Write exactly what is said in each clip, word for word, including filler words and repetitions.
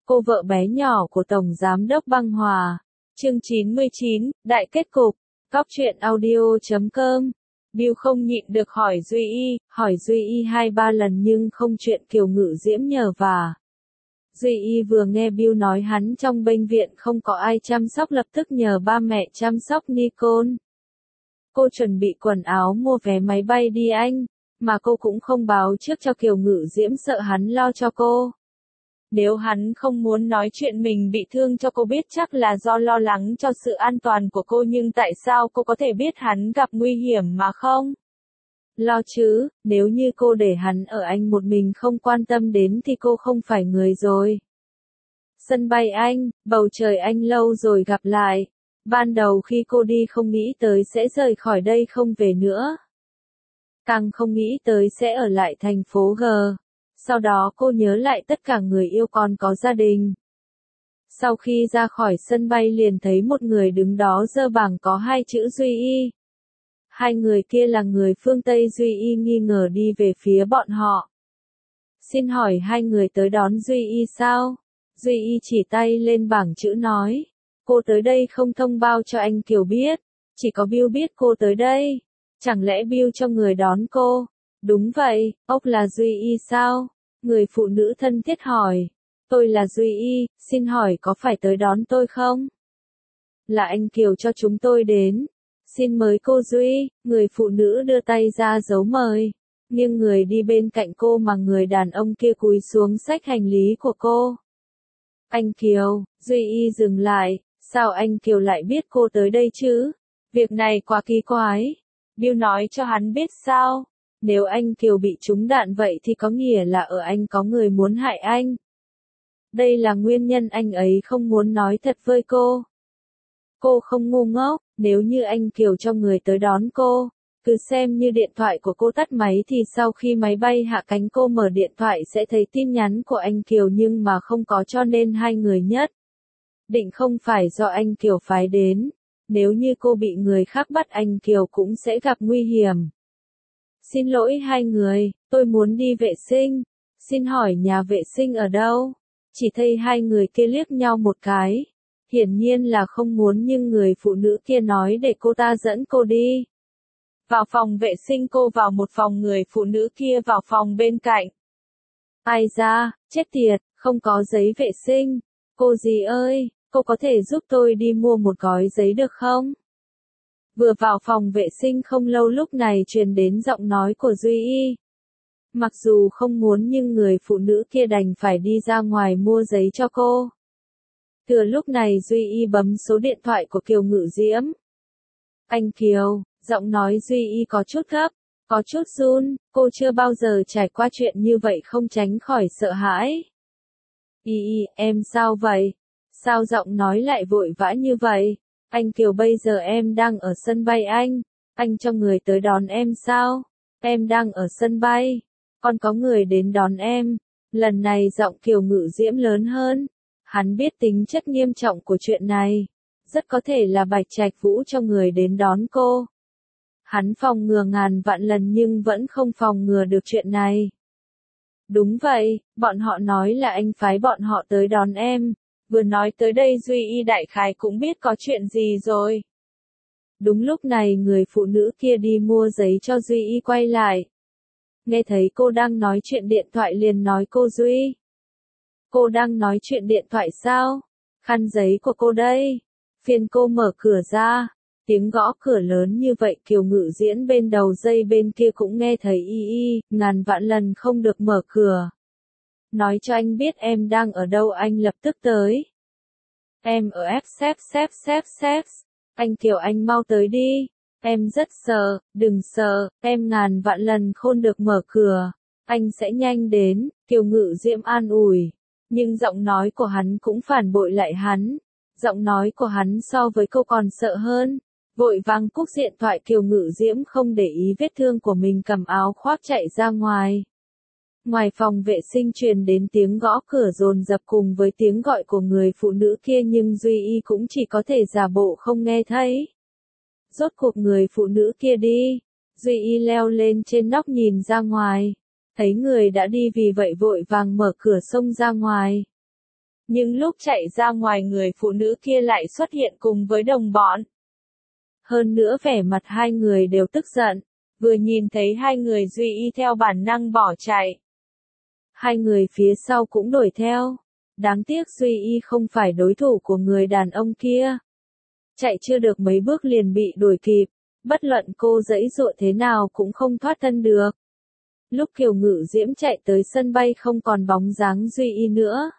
Cô vợ bé nhỏ của Tổng Giám đốc Băng Hòa. Chương chín mươi chín, Đại kết cục. Cóc truyện audio chấm com. Bill không nhịn được hỏi Duy Y, hỏi Duy Y hai ba lần nhưng không chuyện Kiều Ngự Diễm nhờ vả. Duy Y vừa nghe Bill nói hắn trong bệnh viện không có ai chăm sóc lập tức nhờ ba mẹ chăm sóc Nicole. Cô chuẩn bị quần áo mua vé máy bay đi Anh, mà cô cũng không báo trước cho Kiều Ngự Diễm sợ hắn lo cho cô. Nếu hắn không muốn nói chuyện mình bị thương cho cô biết chắc là do lo lắng cho sự an toàn của cô, nhưng tại sao cô có thể biết hắn gặp nguy hiểm mà không lo chứ? Nếu như cô để hắn ở Anh một mình không quan tâm đến thì cô không phải người rồi. Sân bay Anh, bầu trời Anh lâu rồi gặp lại. Ban đầu khi cô đi không nghĩ tới sẽ rời khỏi đây không về nữa. Càng không nghĩ tới sẽ ở lại thành phố G. Sau đó cô nhớ lại tất cả người yêu còn có gia đình. Sau khi ra khỏi sân bay liền thấy một người đứng đó giơ bảng có hai chữ Duy Y. Hai người kia là người phương Tây. Duy Y nghi ngờ đi về phía bọn họ. Xin hỏi hai người tới đón Duy Y sao? Duy Y chỉ tay lên bảng chữ nói. Cô tới đây không thông báo cho anh Kiều biết. Chỉ có Bill biết cô tới đây. Chẳng lẽ Bill cho người đón cô? Đúng vậy, ốc là Duy Y sao? Người phụ nữ thân thiết hỏi. Tôi là Duy Y, xin hỏi có phải tới đón tôi không? Là anh Kiều cho chúng tôi đến. Xin mời cô Duy. Người phụ nữ đưa tay ra dấu mời. Nhưng người đi bên cạnh cô mà người đàn ông kia cúi xuống xách hành lý của cô. Anh Kiều, Duy Y dừng lại. Sao anh Kiều lại biết cô tới đây chứ? Việc này quá kỳ quái. Bill nói cho hắn biết sao? Nếu anh Kiều bị trúng đạn vậy thì có nghĩa là ở Anh có người muốn hại anh. Đây là nguyên nhân anh ấy không muốn nói thật với cô. Cô không ngu ngốc, nếu như anh Kiều cho người tới đón cô, cứ xem như điện thoại của cô tắt máy thì sau khi máy bay hạ cánh cô mở điện thoại sẽ thấy tin nhắn của anh Kiều, nhưng mà không có, cho nên hai người nhất định không phải do anh Kiều phái đến. Nếu như cô bị người khác bắt anh Kiều cũng sẽ gặp nguy hiểm. Xin lỗi hai người, tôi muốn đi vệ sinh. Xin hỏi nhà vệ sinh ở đâu? Chỉ thấy hai người kia liếc nhau một cái. Hiển nhiên là không muốn, nhưng người phụ nữ kia nói để cô ta dẫn cô đi. Vào phòng vệ sinh, cô vào một phòng, người phụ nữ kia vào phòng bên cạnh. Ai da, chết tiệt, không có giấy vệ sinh. Cô dì ơi, cô có thể giúp tôi đi mua một gói giấy được không? Vừa vào phòng vệ sinh không lâu lúc này truyền đến giọng nói của Duy Y. Mặc dù không muốn nhưng người phụ nữ kia đành phải đi ra ngoài mua giấy cho cô. Thừa lúc này Duy Y bấm số điện thoại của Kiều Ngự Diễm. Anh Kiều, giọng nói Duy Y có chút gấp, có chút run, cô chưa bao giờ trải qua chuyện như vậy không tránh khỏi sợ hãi. Y Y, em sao vậy? Sao giọng nói lại vội vã như vậy? Anh Kiều, bây giờ em đang ở sân bay Anh. Anh cho người tới đón em sao? Em đang ở sân bay. Còn có người đến đón em. Lần này giọng Kiều Ngự Diễm lớn hơn. Hắn biết tính chất nghiêm trọng của chuyện này. Rất có thể là Bạch Trạch Vũ cho người đến đón cô. Hắn phòng ngừa ngàn vạn lần nhưng vẫn không phòng ngừa được chuyện này. Đúng vậy, bọn họ nói là anh phái bọn họ tới đón em. Vừa nói tới đây Duy Y đại khái cũng biết có chuyện gì rồi. Đúng lúc này người phụ nữ kia đi mua giấy cho Duy Y quay lại. Nghe thấy cô đang nói chuyện điện thoại liền nói cô Duy. Cô đang nói chuyện điện thoại sao? Khăn giấy của cô đây. Phiền cô mở cửa ra. Tiếng gõ cửa lớn như vậy Kiều Ngự Diễn bên đầu dây bên kia cũng nghe thấy y y, ngàn vạn lần không được mở cửa. Nói cho anh biết em đang ở đâu, anh lập tức tới. Em ở F xếp xếp xếp xếp. Anh Kiều, anh mau tới đi. Em rất sợ, đừng sợ, em ngàn vạn lần khôn được mở cửa. Anh sẽ nhanh đến, Kiều Ngự Diễm an ủi. Nhưng giọng nói của hắn cũng phản bội lại hắn. Giọng nói của hắn so với cô còn sợ hơn. Vội vàng cúp điện thoại, Kiều Ngự Diễm không để ý vết thương của mình, cầm áo khoác chạy ra ngoài. Ngoài phòng vệ sinh truyền đến tiếng gõ cửa dồn dập cùng với tiếng gọi của người phụ nữ kia, nhưng Duy Y cũng chỉ có thể giả bộ không nghe thấy. Rốt cuộc người phụ nữ kia đi. Duy Y leo lên trên nóc nhìn ra ngoài. Thấy người đã đi vì vậy vội vàng mở cửa xông ra ngoài. Nhưng lúc chạy ra ngoài người phụ nữ kia lại xuất hiện cùng với đồng bọn. Hơn nữa vẻ mặt hai người đều tức giận, vừa nhìn thấy hai người Duy Y theo bản năng bỏ chạy. Hai người phía sau cũng đuổi theo. Đáng tiếc Duy Y không phải đối thủ của người đàn ông kia. Chạy chưa được mấy bước liền bị đuổi kịp, bất luận cô giãy giụa thế nào cũng không thoát thân được. Lúc Kiều Ngự Diễm chạy tới sân bay không còn bóng dáng Duy Y nữa.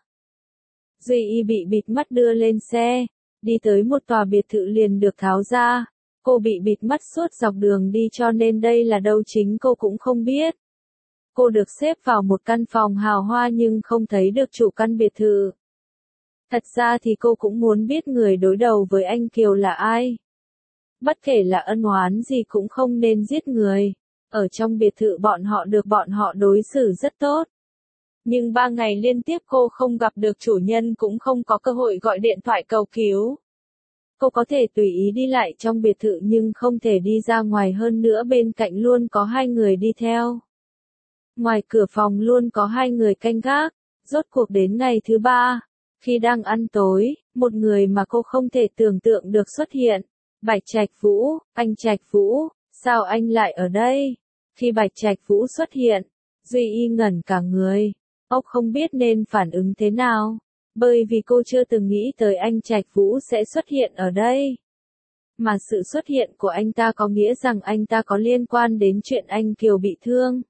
Duy Y bị bịt mắt đưa lên xe, đi tới một tòa biệt thự liền được tháo ra. Cô bị bịt mắt suốt dọc đường đi cho nên đây là đâu chính cô cũng không biết. Cô được xếp vào một căn phòng hào hoa nhưng không thấy được chủ căn biệt thự. Thật ra thì cô cũng muốn biết người đối đầu với anh Kiều là ai. Bất kể là ân oán gì cũng không nên giết người. Ở trong biệt thự bọn họ được bọn họ đối xử rất tốt. Nhưng ba ngày liên tiếp cô không gặp được chủ nhân cũng không có cơ hội gọi điện thoại cầu cứu. Cô có thể tùy ý đi lại trong biệt thự nhưng không thể đi ra ngoài, hơn nữa bên cạnh luôn có hai người đi theo. Ngoài cửa phòng luôn có hai người canh gác. Rốt cuộc đến ngày thứ ba, khi đang ăn tối, một người mà cô không thể tưởng tượng được xuất hiện. Bạch Trạch Vũ, anh Trạch Vũ, sao anh lại ở đây? Khi Bạch Trạch Vũ xuất hiện, Duy Y ngẩn cả người. Ốc không biết nên phản ứng thế nào, bởi vì cô chưa từng nghĩ tới anh Trạch Vũ sẽ xuất hiện ở đây. Mà sự xuất hiện của anh ta có nghĩa rằng anh ta có liên quan đến chuyện anh Kiều bị thương.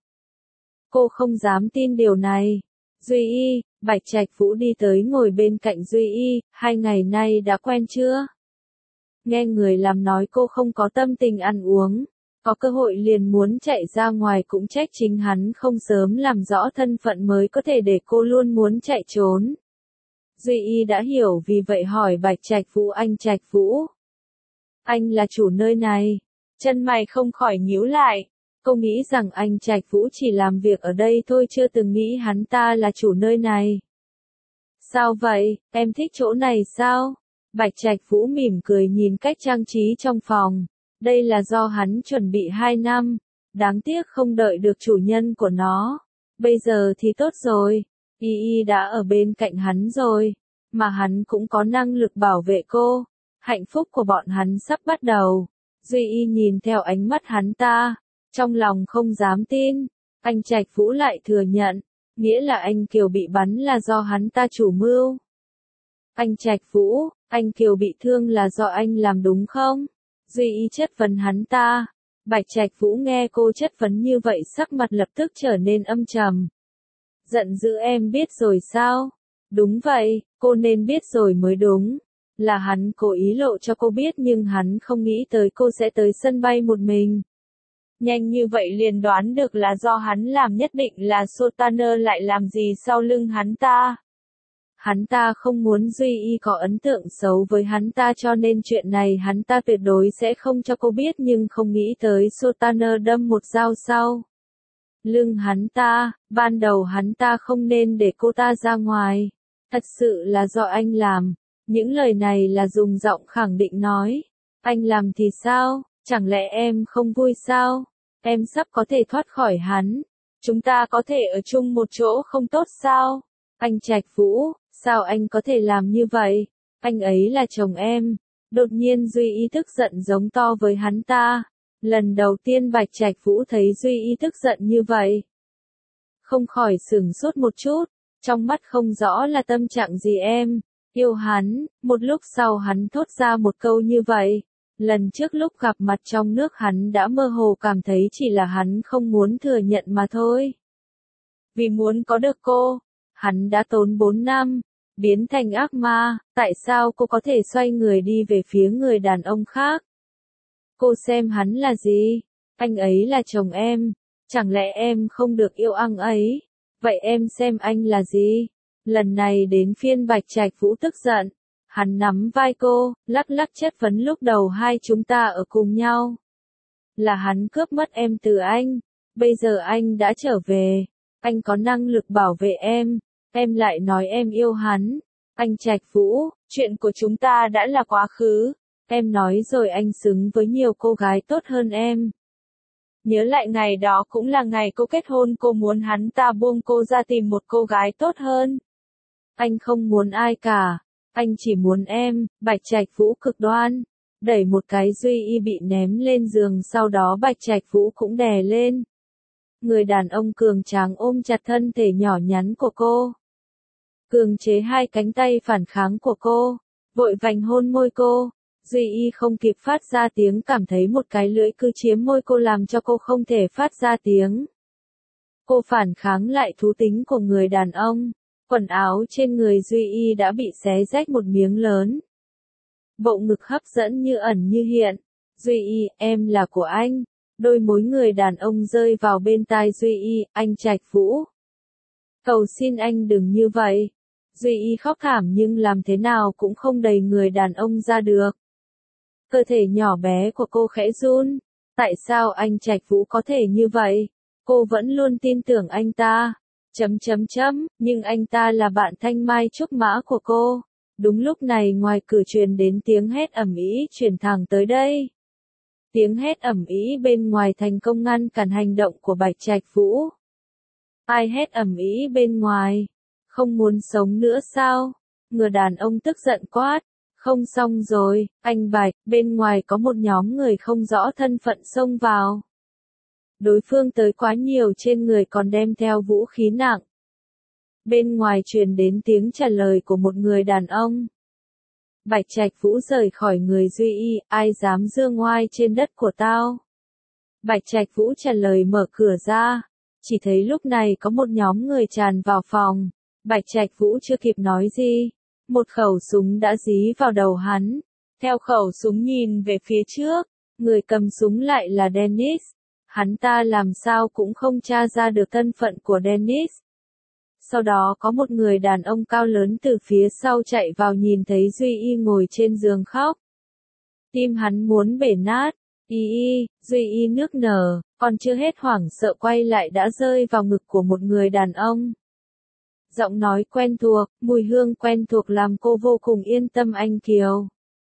Cô không dám tin điều này. Duy Y, Bạch Trạch Vũ đi tới ngồi bên cạnh Duy Y, hai ngày nay đã quen chưa? Nghe người làm nói cô không có tâm tình ăn uống, có cơ hội liền muốn chạy ra ngoài, cũng trách chính hắn không sớm làm rõ thân phận mới có thể để cô luôn muốn chạy trốn. Duy Y đã hiểu vì vậy hỏi Bạch Trạch Vũ, anh Trạch Vũ, anh là chủ nơi này. Chân mày không khỏi nhíu lại. Cô nghĩ rằng anh Trạch Vũ chỉ làm việc ở đây thôi, chưa từng nghĩ hắn ta là chủ nơi này. Sao vậy, em thích chỗ này sao? Bạch Trạch Vũ mỉm cười nhìn cách trang trí trong phòng. Đây là do hắn chuẩn bị hai năm. Đáng tiếc không đợi được chủ nhân của nó. Bây giờ thì tốt rồi. Y Y đã ở bên cạnh hắn rồi. Mà hắn cũng có năng lực bảo vệ cô. Hạnh phúc của bọn hắn sắp bắt đầu. Duy Y nhìn theo ánh mắt hắn ta. Trong lòng không dám tin. Anh Trạch Vũ lại thừa nhận. Nghĩa là anh Kiều bị bắn là do hắn ta chủ mưu. Anh Trạch Vũ, anh Kiều bị thương là do anh làm đúng không? Duy Y chất vấn hắn ta. Bạch Trạch Vũ nghe cô chất vấn như vậy sắc mặt lập tức trở nên âm trầm. Giận dữ, em biết rồi sao? Đúng vậy, cô nên biết rồi mới đúng. Là hắn cố ý lộ cho cô biết nhưng hắn không nghĩ tới cô sẽ tới sân bay một mình. Nhanh như vậy liền đoán được là do hắn làm, nhất định là Sultaner lại làm gì sau lưng hắn ta. Hắn ta không muốn Duy Y có ấn tượng xấu với hắn ta cho nên chuyện này hắn ta tuyệt đối sẽ không cho cô biết, nhưng không nghĩ tới Sultaner đâm một dao sau lưng hắn ta. Ban đầu hắn ta không nên để cô ta ra ngoài. Thật sự là do anh làm. Những lời này là dùng giọng khẳng định nói. Anh làm thì sao? Chẳng lẽ em không vui sao? Em sắp có thể thoát khỏi hắn. Chúng ta có thể ở chung một chỗ không tốt sao? Anh Trạch Vũ, sao anh có thể làm như vậy? Anh ấy là chồng em. Đột nhiên Duy Y tức giận giống to với hắn ta. Lần đầu tiên Bạch Trạch Vũ thấy Duy Y tức giận như vậy. Không khỏi sửng sốt một chút. Trong mắt không rõ là tâm trạng gì em. Yêu hắn. Một lúc sau hắn thốt ra một câu như vậy. Lần trước lúc gặp mặt trong nước hắn đã mơ hồ cảm thấy chỉ là hắn không muốn thừa nhận mà thôi. Vì muốn có được cô, hắn đã tốn bốn năm, biến thành ác ma, tại sao cô có thể xoay người đi về phía người đàn ông khác? Cô xem hắn là gì? Anh ấy là chồng em, chẳng lẽ em không được yêu anh ấy? Vậy em xem anh là gì? Lần này đến phiên Bạch Trạch Vũ tức giận. Hắn nắm vai cô, lắc lắc chất vấn, lúc đầu hai chúng ta ở cùng nhau. Là hắn cướp mất em từ anh. Bây giờ anh đã trở về. Anh có năng lực bảo vệ em. Em lại nói em yêu hắn. Anh Trạch Vũ, chuyện của chúng ta đã là quá khứ. Em nói rồi, anh xứng với nhiều cô gái tốt hơn em. Nhớ lại ngày đó cũng là ngày cô kết hôn, cô muốn hắn ta buông cô ra tìm một cô gái tốt hơn. Anh không muốn ai cả. Anh chỉ muốn em. Bạch Trạch Vũ cực đoan. Đẩy một cái Duy Y bị ném lên giường, sau đó Bạch Trạch Vũ cũng đè lên. Người đàn ông cường tráng ôm chặt thân thể nhỏ nhắn của cô. Cường chế hai cánh tay phản kháng của cô. Vội vành hôn môi cô. Duy Y không kịp phát ra tiếng, cảm thấy một cái lưỡi cứ chiếm môi cô làm cho cô không thể phát ra tiếng. Cô phản kháng lại thú tính của người đàn ông. Quần áo trên người Duy Y đã bị xé rách một miếng lớn. Bộ ngực hấp dẫn như ẩn như hiện. Duy Y, em là của anh. Đôi môi người đàn ông rơi vào bên tai Duy Y, anh Trạch Vũ. Cầu xin anh đừng như vậy. Duy Y khóc thảm nhưng làm thế nào cũng không đẩy người đàn ông ra được. Cơ thể nhỏ bé của cô khẽ run. Tại sao anh Trạch Vũ có thể như vậy? Cô vẫn luôn tin tưởng anh ta. Chấm chấm chấm, nhưng anh ta là bạn thanh mai trúc mã của cô. Đúng lúc này ngoài cửa truyền đến tiếng hét ầm ĩ truyền thẳng tới đây. Tiếng hét ầm ĩ bên ngoài thành công ngăn cản hành động của Bạch Trạch Vũ. Ai hét ầm ĩ bên ngoài? Không muốn sống nữa sao? Người đàn ông tức giận quát. Không xong rồi, anh Bạch, bên ngoài có một nhóm người không rõ thân phận xông vào. Đối phương tới quá nhiều, trên người còn đem theo vũ khí nặng. Bên ngoài truyền đến tiếng trả lời của một người đàn ông. Bạch Trạch Vũ rời khỏi người Duy Y, ai dám dương ngoai trên đất của tao? Bạch Trạch Vũ trả lời mở cửa ra. Chỉ thấy lúc này có một nhóm người tràn vào phòng. Bạch Trạch Vũ chưa kịp nói gì. Một khẩu súng đã dí vào đầu hắn. Theo khẩu súng nhìn về phía trước. Người cầm súng lại là Dennis. Hắn ta làm sao cũng không tra ra được thân phận của Dennis. Sau đó có một người đàn ông cao lớn từ phía sau chạy vào, nhìn thấy Duy Y ngồi trên giường khóc. Tim hắn muốn bể nát. Y y, Duy Y nước nở, còn chưa hết hoảng sợ quay lại đã rơi vào ngực của một người đàn ông. Giọng nói quen thuộc, mùi hương quen thuộc làm cô vô cùng yên tâm. Anh Kiều.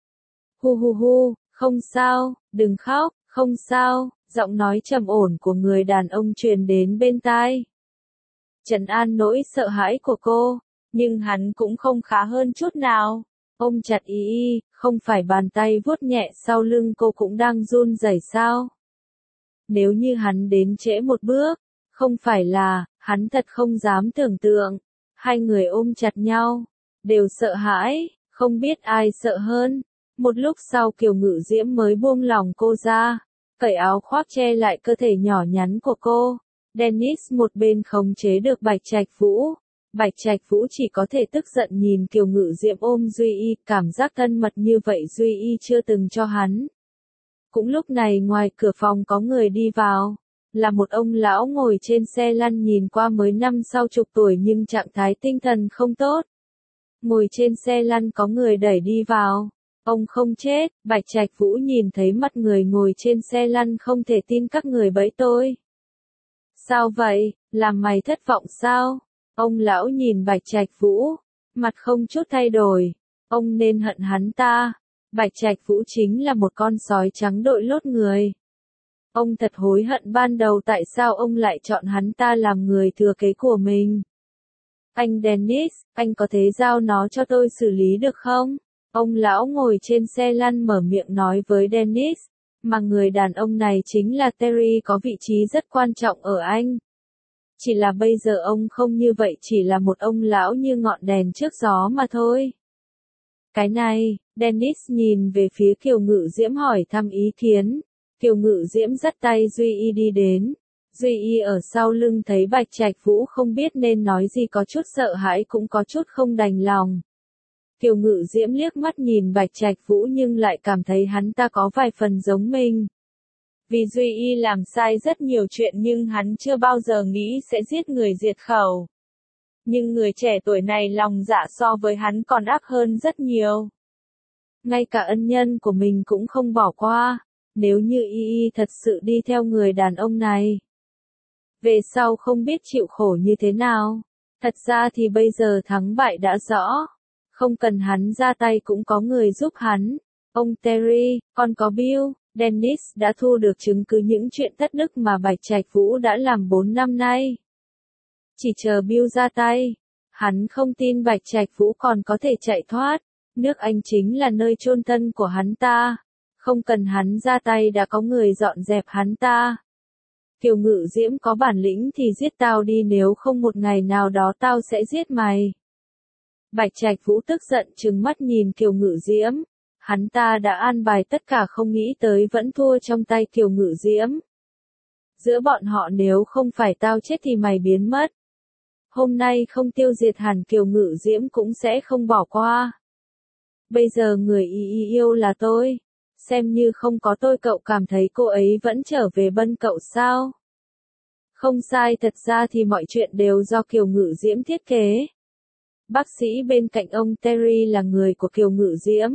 Hu hu hu, không sao, đừng khóc, không sao, giọng nói trầm ổn của người đàn ông truyền đến bên tai. Trấn an nỗi sợ hãi của cô, nhưng hắn cũng không khá hơn chút nào. Ôm chặt Y Y, không phải bàn tay vuốt nhẹ sau lưng cô cũng đang run rẩy sao? Nếu như hắn đến trễ một bước, không phải là, hắn thật không dám tưởng tượng. Hai người ôm chặt nhau, đều sợ hãi, không biết ai sợ hơn. Một lúc sau Kiều Ngự Diễm mới buông lòng cô ra, cởi áo khoác che lại cơ thể nhỏ nhắn của cô. Dennis một bên khống chế được Bạch Trạch Vũ. Bạch Trạch Vũ chỉ có thể tức giận nhìn Kiều Ngự Diễm ôm Duy Y, cảm giác thân mật như vậy Duy Y chưa từng cho hắn. Cũng lúc này ngoài cửa phòng có người đi vào, là một ông lão ngồi trên xe lăn, nhìn qua mới năm sau chục tuổi nhưng trạng thái tinh thần không tốt. Ngồi trên xe lăn có người đẩy đi vào. Ông không chết. Bạch Trạch Vũ nhìn thấy mặt người ngồi trên xe lăn không thể tin, các người bẫy tôi. Sao vậy, làm mày thất vọng sao? Ông lão nhìn Bạch Trạch Vũ, mặt không chút thay đổi. Ông nên hận hắn ta. Bạch Trạch Vũ chính là một con sói trắng đội lốt người. Ông thật hối hận ban đầu tại sao ông lại chọn hắn ta làm người thừa kế của mình. Anh Dennis, anh có thể giao nó cho tôi xử lý được không? Ông lão ngồi trên xe lăn mở miệng nói với Dennis, mà người đàn ông này chính là Terry, có vị trí rất quan trọng ở Anh. Chỉ là bây giờ ông không như vậy, chỉ là một ông lão như ngọn đèn trước gió mà thôi. Cái này, Dennis nhìn về phía Kiều Ngự Diễm hỏi thăm ý kiến. Kiều Ngự Diễm dắt tay Duy Y đi đến. Duy Y ở sau lưng thấy Bạch Trạch Vũ không biết nên nói gì, có chút sợ hãi cũng có chút không đành lòng. Kiều Ngự Diễm liếc mắt nhìn Bạch Trạch Vũ nhưng lại cảm thấy hắn ta có vài phần giống mình. Vì Duy Y làm sai rất nhiều chuyện nhưng hắn chưa bao giờ nghĩ sẽ giết người diệt khẩu. Nhưng người trẻ tuổi này lòng dạ so với hắn còn ác hơn rất nhiều. Ngay cả ân nhân của mình cũng không bỏ qua. Nếu như Y Y thật sự đi theo người đàn ông này, về sau không biết chịu khổ như thế nào. Thật ra thì bây giờ thắng bại đã rõ. Không cần hắn ra tay cũng có người giúp hắn. Ông Terry, còn có Bill, Dennis đã thu được chứng cứ những chuyện thất đức mà Bạch Trạch Vũ đã làm bốn năm nay. Chỉ chờ Bill ra tay, Hắn không tin Bạch Trạch Vũ còn có thể chạy thoát, nước Anh chính là nơi chôn thân của hắn ta, không cần hắn ra tay đã có người dọn dẹp hắn ta. Kiều Ngự Diễm có bản lĩnh thì giết tao đi, nếu không một ngày nào đó tao sẽ giết mày. Bạch Trạch Vũ tức giận trừng mắt nhìn Kiều Ngự Diễm, hắn ta đã an bài tất cả không nghĩ tới vẫn thua trong tay Kiều Ngự Diễm. Giữa bọn họ nếu không phải tao chết thì mày biến mất. Hôm nay không tiêu diệt hẳn Kiều Ngự Diễm cũng sẽ không bỏ qua. Bây giờ người y y yêu là tôi. Xem như không có tôi cậu cảm thấy cô ấy vẫn trở về bên cậu sao? Không sai, thật ra thì mọi chuyện đều do Kiều Ngự Diễm thiết kế. Bác sĩ bên cạnh ông Terry là người của Kiều Ngự Diễm.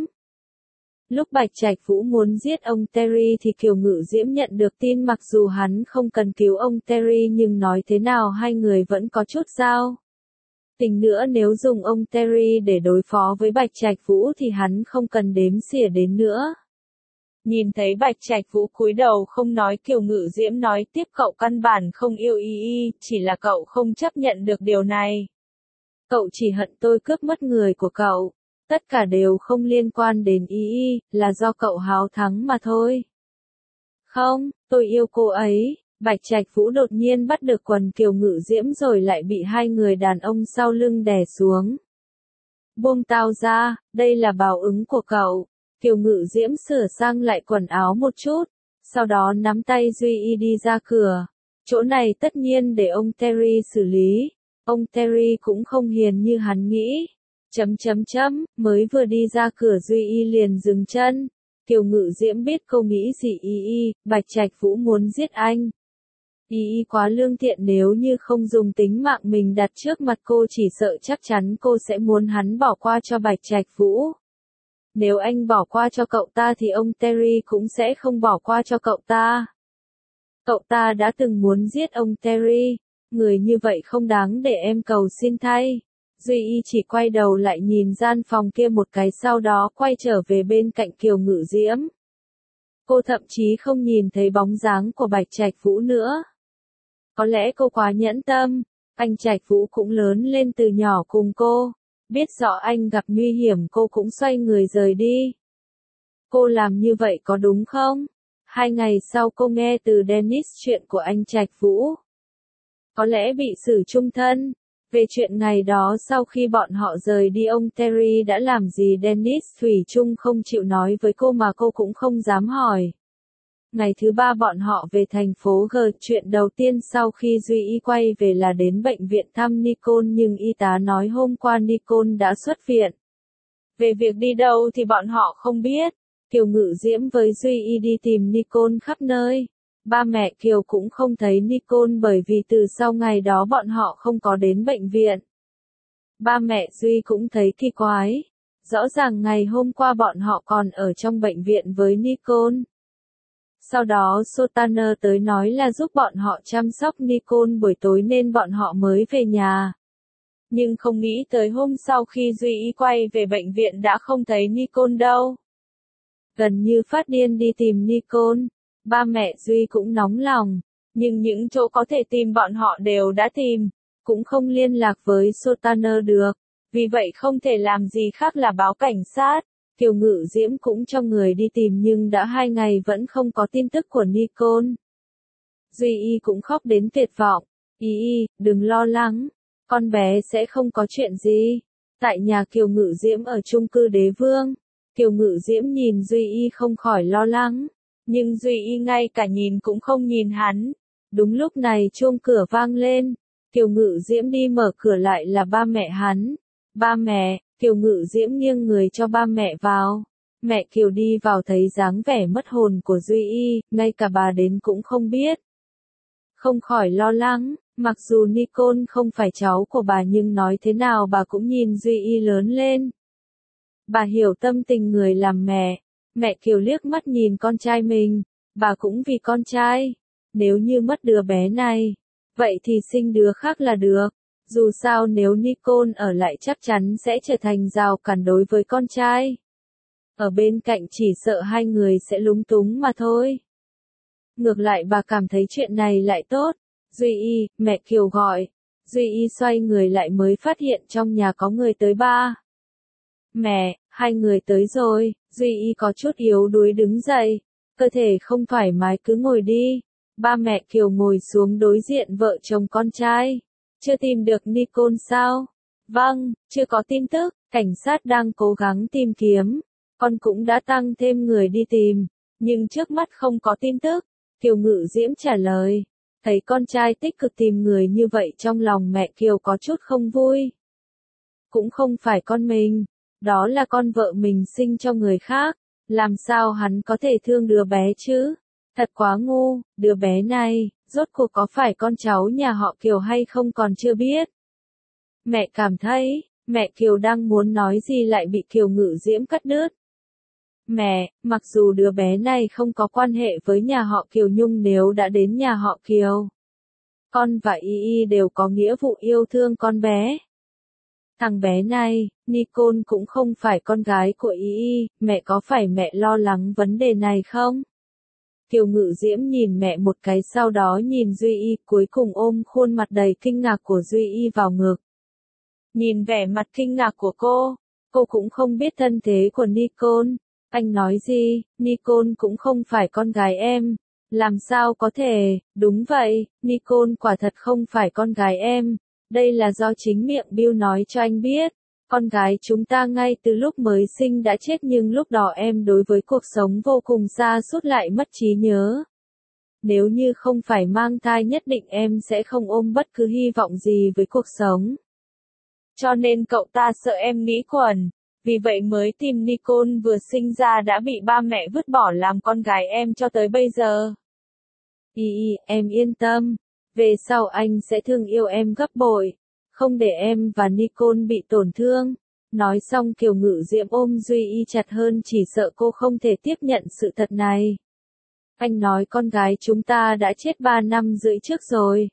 Lúc Bạch Trạch Vũ muốn giết ông Terry thì Kiều Ngự Diễm nhận được tin mặc dù hắn không cần cứu ông Terry nhưng nói thế nào hai người vẫn có chút giao tình nữa, nếu dùng ông Terry để đối phó với Bạch Trạch Vũ thì hắn không cần đếm xỉa đến nữa. Nhìn thấy Bạch Trạch Vũ cúi đầu không nói, Kiều Ngự Diễm nói tiếp, cậu căn bản không yêu y y, chỉ là cậu không chấp nhận được điều này. Cậu chỉ hận tôi cướp mất người của cậu. Tất cả đều không liên quan đến y y, là do cậu háo thắng mà thôi. Không, tôi yêu cô ấy. Bạch Trạch Vũ đột nhiên bắt được quần Kiều Ngự Diễm rồi lại bị hai người đàn ông sau lưng đè xuống. Buông tao ra, đây là báo ứng của cậu. Kiều Ngự Diễm sửa sang lại quần áo một chút, sau đó nắm tay Duy Y đi ra cửa. Chỗ này tất nhiên để ông Terry xử lý. Ông Terry cũng không hiền như hắn nghĩ. Chấm chấm chấm, mới vừa đi ra cửa Duy Y liền dừng chân. Kiều Ngự Diễm biết cô nghĩ gì y y, Bạch Trạch Vũ muốn giết anh. Y y quá lương thiện, nếu như không dùng tính mạng mình đặt trước mặt cô chỉ sợ chắc chắn cô sẽ muốn hắn bỏ qua cho Bạch Trạch Vũ. Nếu anh bỏ qua cho cậu ta thì ông Terry cũng sẽ không bỏ qua cho cậu ta. Cậu ta đã từng muốn giết ông Terry, người như vậy không đáng để em cầu xin thay. Duy Y chỉ quay đầu lại nhìn gian phòng kia một cái, sau đó quay trở về bên cạnh Kiều Ngự Diễm. Cô thậm chí không nhìn thấy bóng dáng của Bạch Trạch Vũ nữa. Có lẽ cô quá nhẫn tâm, anh Trạch Vũ cũng lớn lên từ nhỏ cùng cô, biết rõ anh gặp nguy hiểm cô cũng xoay người rời đi. Cô làm như vậy có đúng không? Hai ngày sau cô nghe từ Dennis chuyện của anh Trạch Vũ. Có lẽ bị xử chung thân. Về chuyện ngày đó sau khi bọn họ rời đi ông Terry đã làm gì Dennis thủy chung không chịu nói với cô mà cô cũng không dám hỏi. Ngày thứ ba bọn họ về thành phố G, chuyện đầu tiên sau khi Duy Y quay về là đến bệnh viện thăm Nicole, nhưng y tá nói hôm qua Nicole đã xuất viện. Về việc đi đâu thì bọn họ không biết. Kiều Ngự Diễm với Duy Y đi tìm Nicole khắp nơi. Ba mẹ Kiều cũng không thấy Nicole bởi vì từ sau ngày đó bọn họ không có đến bệnh viện. Ba mẹ Duy cũng thấy kỳ quái. Rõ ràng ngày hôm qua bọn họ còn ở trong bệnh viện với Nicole. Sau đó Sultana tới nói là giúp bọn họ chăm sóc Nicole buổi tối nên bọn họ mới về nhà. Nhưng không nghĩ tới hôm sau khi Duy Y quay về bệnh viện đã không thấy Nicole đâu. Gần như phát điên đi tìm Nicole. Ba mẹ Duy cũng nóng lòng, nhưng những chỗ có thể tìm bọn họ đều đã tìm, cũng không liên lạc với Sultana được, vì vậy không thể làm gì khác là báo cảnh sát. Kiều Ngự Diễm cũng cho người đi tìm nhưng đã hai ngày vẫn không có tin tức của Nicole. Duy Y cũng khóc đến tuyệt vọng. Y Y, đừng lo lắng, con bé sẽ không có chuyện gì. Tại nhà Kiều Ngự Diễm ở chung cư Đế Vương, Kiều Ngự Diễm nhìn Duy Y không khỏi lo lắng. Nhưng Duy Y ngay cả nhìn cũng không nhìn hắn. Đúng lúc này chuông cửa vang lên. Kiều Ngự Diễm đi mở cửa lại là ba mẹ hắn. Ba mẹ, Kiều Ngự Diễm nghiêng người cho ba mẹ vào. Mẹ Kiều đi vào thấy dáng vẻ mất hồn của Duy Y, ngay cả bà đến cũng không biết. Không khỏi lo lắng, mặc dù Nicole không phải cháu của bà nhưng nói thế nào bà cũng nhìn Duy Y lớn lên. Bà hiểu tâm tình người làm mẹ. Mẹ Kiều liếc mắt nhìn con trai mình, bà cũng vì con trai. Nếu như mất đứa bé này, vậy thì sinh đứa khác là được. Dù sao nếu Nicole ở lại chắc chắn sẽ trở thành rào cản đối với con trai. Ở bên cạnh chỉ sợ hai người sẽ lúng túng mà thôi. Ngược lại bà cảm thấy chuyện này lại tốt. Duy Y, mẹ Kiều gọi. Duy Y xoay người lại mới phát hiện trong nhà có người tới ba. Mẹ, hai người tới rồi, Duy Y có chút yếu đuối đứng dậy, cơ thể không thoải mái cứ ngồi đi. Ba mẹ Kiều ngồi xuống đối diện vợ chồng con trai. Chưa tìm được Nicole sao? Vâng, chưa có tin tức, cảnh sát đang cố gắng tìm kiếm. Con cũng đã tăng thêm người đi tìm, nhưng trước mắt không có tin tức. Kiều Ngự Diễm trả lời. Thấy con trai tích cực tìm người như vậy trong lòng mẹ Kiều có chút không vui. Cũng không phải con mình, đó là con vợ mình sinh cho người khác, làm sao hắn có thể thương đứa bé chứ? Thật quá ngu, đứa bé này, rốt cuộc có phải con cháu nhà họ Kiều hay không còn chưa biết. Mẹ cảm thấy, mẹ Kiều đang muốn nói gì lại bị Kiều Ngự Diễm cắt đứt. Mẹ, mặc dù đứa bé này không có quan hệ với nhà họ Kiều nhưng nếu đã đến nhà họ Kiều, con và Y Y đều có nghĩa vụ yêu thương con bé. Thằng bé này, Nicole cũng không phải con gái của Y Y, mẹ có phải mẹ lo lắng vấn đề này không? Kiều Ngự Diễm nhìn mẹ một cái sau đó nhìn Duy Y cuối cùng ôm khuôn mặt đầy kinh ngạc của Duy Y vào ngực. Nhìn vẻ mặt kinh ngạc của cô, cô cũng không biết thân thế của Nicole. Anh nói gì, Nicole cũng không phải con gái em. Làm sao có thể, đúng vậy, Nicole quả thật không phải con gái em. Đây là do chính miệng Bill nói cho anh biết. Con gái chúng ta ngay từ lúc mới sinh đã chết nhưng lúc đó em đối với cuộc sống vô cùng xa sút lại mất trí nhớ. Nếu như không phải mang thai nhất định em sẽ không ôm bất cứ hy vọng gì với cuộc sống. Cho nên cậu ta sợ em nghĩ quẩn. Vì vậy mới tìm Nicole vừa sinh ra đã bị ba mẹ vứt bỏ làm con gái em cho tới bây giờ. Y Y, em yên tâm. Về sau anh sẽ thương yêu em gấp bội. Không để em và Nicole bị tổn thương. Nói xong Kiều Ngự Diễm ôm Duy Y chặt hơn chỉ sợ cô không thể tiếp nhận sự thật này. Anh nói con gái chúng ta đã chết ba năm rưỡi trước rồi.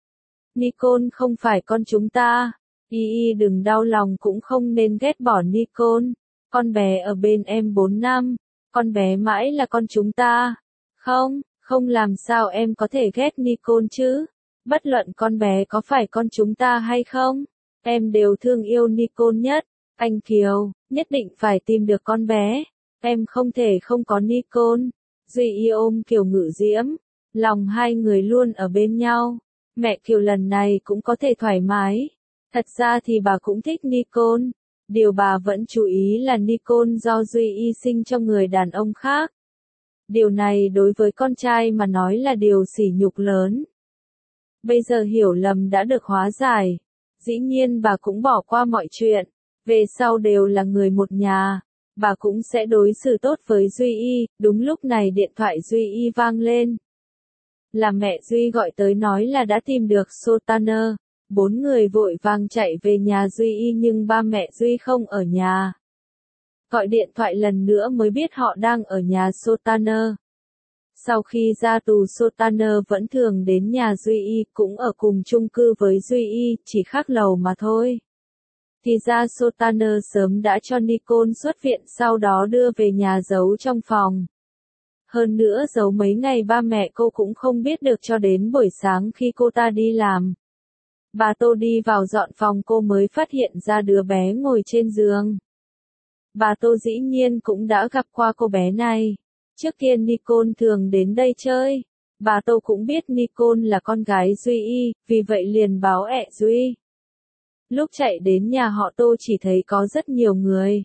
Nicole không phải con chúng ta. Y Y đừng đau lòng cũng không nên ghét bỏ Nicole. Con bé ở bên em bốn năm. Con bé mãi là con chúng ta. Không, không làm sao em có thể ghét Nicole chứ. Bất luận con bé có phải con chúng ta hay không, em đều thương yêu Nicole nhất. Anh Kiều, nhất định phải tìm được con bé. Em không thể không có Nicole. Duy Y ôm Kiều Ngự Diễm. Lòng hai người luôn ở bên nhau. Mẹ Kiều lần này cũng có thể thoải mái. Thật ra thì bà cũng thích Nicole. Điều bà vẫn chú ý là Nicole do Duy Y sinh cho người đàn ông khác. Điều này đối với con trai mà nói là điều sỉ nhục lớn. Bây giờ hiểu lầm đã được hóa giải. Dĩ nhiên bà cũng bỏ qua mọi chuyện. Về sau đều là người một nhà. Bà cũng sẽ đối xử tốt với Duy Y. Đúng lúc này điện thoại Duy Y vang lên. Là mẹ Duy gọi tới nói là đã tìm được Sultaner. Bốn người vội vàng chạy về nhà Duy Y nhưng ba mẹ Duy không ở nhà. Gọi điện thoại lần nữa mới biết họ đang ở nhà Sultaner. Sau khi ra tù Sultaner vẫn thường đến nhà Duy Y, cũng ở cùng chung cư với Duy Y, chỉ khác lầu mà thôi. Thì ra Sultaner sớm đã cho Nicole xuất viện sau đó đưa về nhà giấu trong phòng. Hơn nữa giấu mấy ngày ba mẹ cô cũng không biết được cho đến buổi sáng khi cô ta đi làm. Bà Tô đi vào dọn phòng cô mới phát hiện ra đứa bé ngồi trên giường. Bà Tô dĩ nhiên cũng đã gặp qua cô bé này. Trước kia Nicole thường đến đây chơi. Bà Tô cũng biết Nicole là con gái Duy Y, vì vậy liền báo ẹ Duy. Lúc chạy đến nhà họ Tô chỉ thấy có rất nhiều người.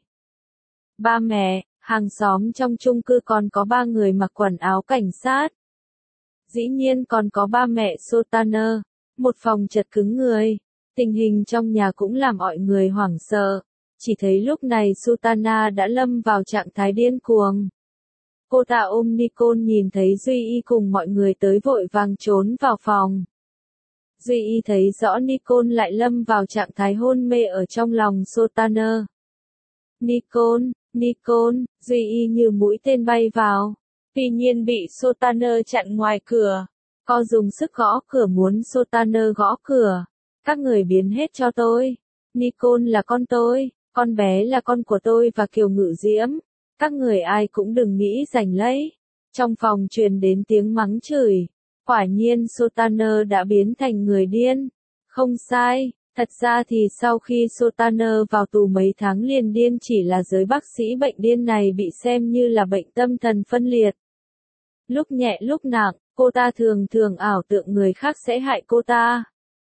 Ba mẹ, hàng xóm trong chung cư còn có ba người mặc quần áo cảnh sát. Dĩ nhiên còn có ba mẹ Sultaner. Một phòng chật cứng người. Tình hình trong nhà cũng làm mọi người hoảng sợ. Chỉ thấy lúc này Sultana đã lâm vào trạng thái điên cuồng. Cô ta ôm Nicole nhìn thấy Duy Y cùng mọi người tới vội vàng trốn vào phòng. Duy Y thấy rõ Nicole lại lâm vào trạng thái hôn mê ở trong lòng Sultaner. Nicole, Nicole, Duy Y như mũi tên bay vào. Tuy nhiên bị Sultaner chặn ngoài cửa. Cô dùng sức gõ cửa muốn Sultaner gõ cửa. Các người biến hết cho tôi. Nicole là con tôi, con bé là con của tôi và Kiều Ngự Diễm. Các người ai cũng đừng nghĩ giành lấy. Trong phòng truyền đến tiếng mắng chửi. Quả nhiên Sultaner đã biến thành người điên. Không sai, thật ra thì sau khi Sultaner vào tù mấy tháng liền điên chỉ là giới bác sĩ bệnh điên này bị xem như là bệnh tâm thần phân liệt. Lúc nhẹ lúc nặng, cô ta thường thường ảo tưởng người khác sẽ hại cô ta.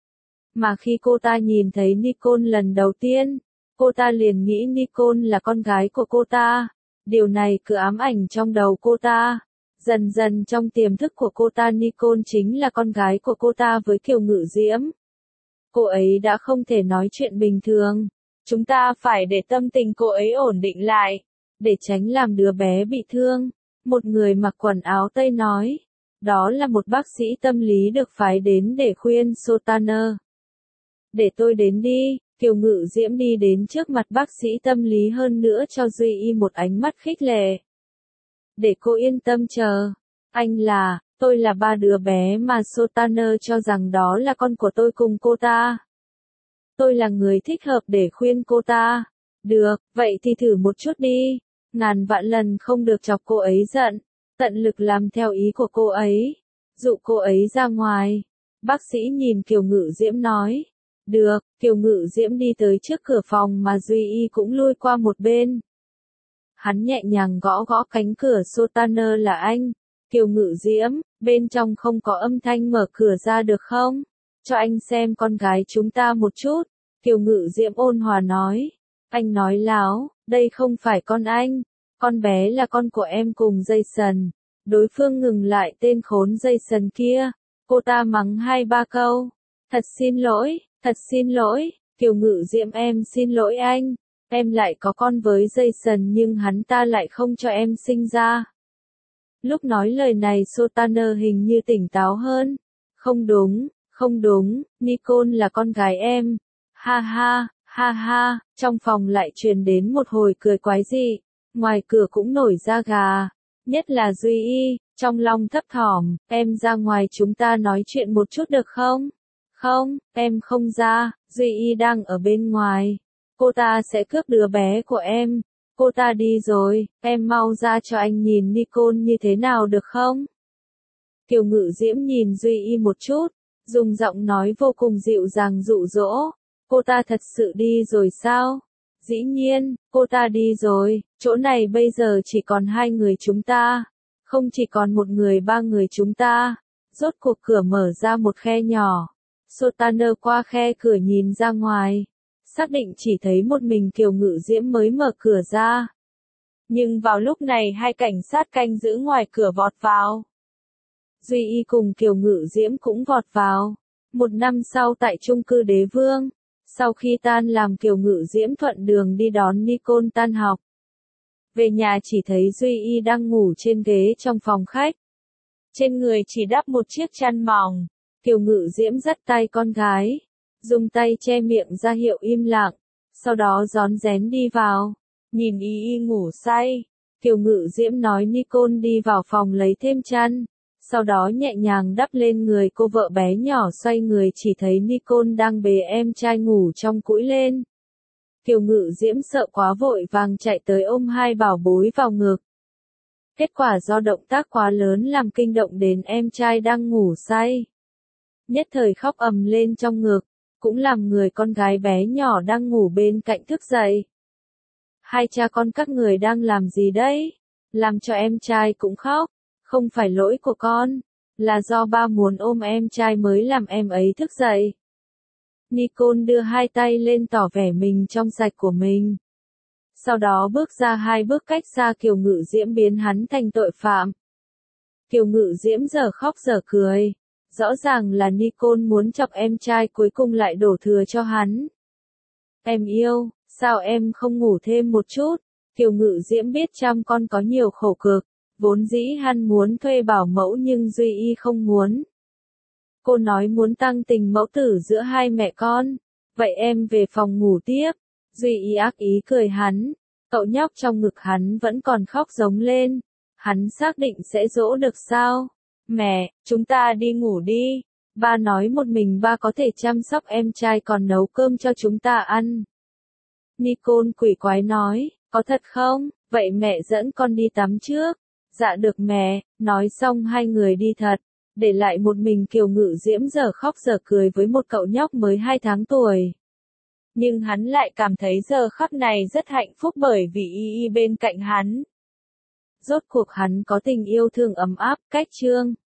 Mà khi cô ta nhìn thấy Nicole lần đầu tiên, cô ta liền nghĩ Nicole là con gái của cô ta. Điều này cứ ám ảnh trong đầu cô ta. Dần dần trong tiềm thức của cô ta Nicole chính là con gái của cô ta với Kiều Ngự Diễm. Cô ấy đã không thể nói chuyện bình thường. Chúng ta phải để tâm tình cô ấy ổn định lại, để tránh làm đứa bé bị thương. Một người mặc quần áo Tây nói. Đó là một bác sĩ tâm lý được phái đến để khuyên Sultaner. Để tôi đến đi, Kiều Ngự Diễm đi đến trước mặt bác sĩ tâm lý hơn nữa cho Duy Y một ánh mắt khích lệ. Để cô yên tâm chờ. Anh là, tôi là ba đứa bé mà Sultaner cho rằng đó là con của tôi cùng cô ta. Tôi là người thích hợp để khuyên cô ta. Được, vậy thì thử một chút đi. Ngàn vạn lần không được chọc cô ấy giận. Tận lực làm theo ý của cô ấy. Dụ cô ấy ra ngoài. Bác sĩ nhìn Kiều Ngự Diễm nói. Được, Kiều Ngự Diễm đi tới trước cửa phòng mà Duy Y cũng lui qua một bên. Hắn nhẹ nhàng gõ gõ cánh cửa. Sultaner là anh. Kiều Ngự Diễm, bên trong không có âm thanh, mở cửa ra được không? Cho anh xem con gái chúng ta một chút. Kiều Ngự Diễm ôn hòa nói. Anh nói láo, đây không phải con anh. Con bé là con của em cùng Jason. Đối phương ngừng lại tên khốn Jason kia. Cô ta mắng hai ba câu. Thật xin lỗi, thật xin lỗi, Kiều Ngự Diễm em xin lỗi anh. Em lại có con với Jason nhưng hắn ta lại không cho em sinh ra. Lúc nói lời này Sultaner hình như tỉnh táo hơn. Không đúng, không đúng, Nicole là con gái em. Ha ha, ha ha, trong phòng lại truyền đến một hồi cười quái dị. Ngoài cửa cũng nổi da gà. Nhất là Duy Y, trong lòng thấp thỏm, em ra ngoài chúng ta nói chuyện một chút được không? Không, em không ra, Duy Y đang ở bên ngoài. Cô ta sẽ cướp đứa bé của em. Cô ta đi rồi, em mau ra cho anh nhìn Nicole như thế nào được không? Kiều Ngự Diễm nhìn Duy Y một chút, dùng giọng nói vô cùng dịu dàng dụ dỗ. Cô ta thật sự đi rồi sao? Dĩ nhiên, cô ta đi rồi, chỗ này bây giờ chỉ còn hai người chúng ta. Không chỉ còn một người, ba người chúng ta. Rốt cuộc cửa mở ra một khe nhỏ. Sultaner qua khe cửa nhìn ra ngoài. Xác định chỉ thấy một mình Kiều Ngự Diễm mới mở cửa ra. Nhưng vào lúc này hai cảnh sát canh giữ ngoài cửa vọt vào. Duy Y cùng Kiều Ngự Diễm cũng vọt vào. Một năm sau tại chung cư Đế Vương. Sau khi tan làm Kiều Ngự Diễm thuận đường đi đón Nicole tan học. Về nhà chỉ thấy Duy Y đang ngủ trên ghế trong phòng khách. Trên người chỉ đắp một chiếc chăn mỏng. Kiều Ngự Diễm dắt tay con gái. Dùng tay che miệng ra hiệu im lặng. Sau đó rón rén đi vào. Nhìn Y Y ngủ say. Kiều Ngự Diễm nói Nicole đi vào phòng lấy thêm chăn. Sau đó nhẹ nhàng đắp lên người cô vợ bé nhỏ, xoay người chỉ thấy Nicole đang bế em trai ngủ trong cũi lên. Kiều Ngự Diễm sợ quá vội vàng chạy tới ôm hai bảo bối vào ngực. Kết quả do động tác quá lớn làm kinh động đến em trai đang ngủ say. Nhất thời khóc ầm lên trong ngực, cũng làm người con gái bé nhỏ đang ngủ bên cạnh thức dậy. Hai cha con các người đang làm gì đấy? Làm cho em trai cũng khóc. Không phải lỗi của con, là do ba muốn ôm em trai mới làm em ấy thức dậy. Nicole đưa hai tay lên tỏ vẻ mình trong sạch của mình. Sau đó bước ra hai bước cách xa Kiều Ngự Diễm biến hắn thành tội phạm. Kiều Ngự Diễm giờ khóc giờ cười. Rõ ràng là Nicole muốn chọc em trai, cuối cùng lại đổ thừa cho hắn. Em yêu, sao em không ngủ thêm một chút? Kiều Ngự Diễm biết chăm con có nhiều khổ cực. Vốn dĩ hắn muốn thuê bảo mẫu nhưng Duy Y không muốn. Cô nói muốn tăng tình mẫu tử giữa hai mẹ con. Vậy em về phòng ngủ tiếp. Duy Y ác ý cười hắn. Cậu nhóc trong ngực hắn vẫn còn khóc giống lên. Hắn xác định sẽ dỗ được sao? Mẹ, chúng ta đi ngủ đi. Ba nói một mình ba có thể chăm sóc em trai còn nấu cơm cho chúng ta ăn. Nicole quỷ quái nói, có thật không? Vậy mẹ dẫn con đi tắm trước. Dạ được mẹ, nói xong hai người đi thật. để lại một mình Kiều Ngự Diễm giờ khóc giờ cười với một cậu nhóc mới hai tháng tuổi. Nhưng hắn lại cảm thấy giờ khắc này rất hạnh phúc bởi vì Y Y bên cạnh hắn. Rốt cuộc hắn có tình yêu thương ấm áp, cách Trương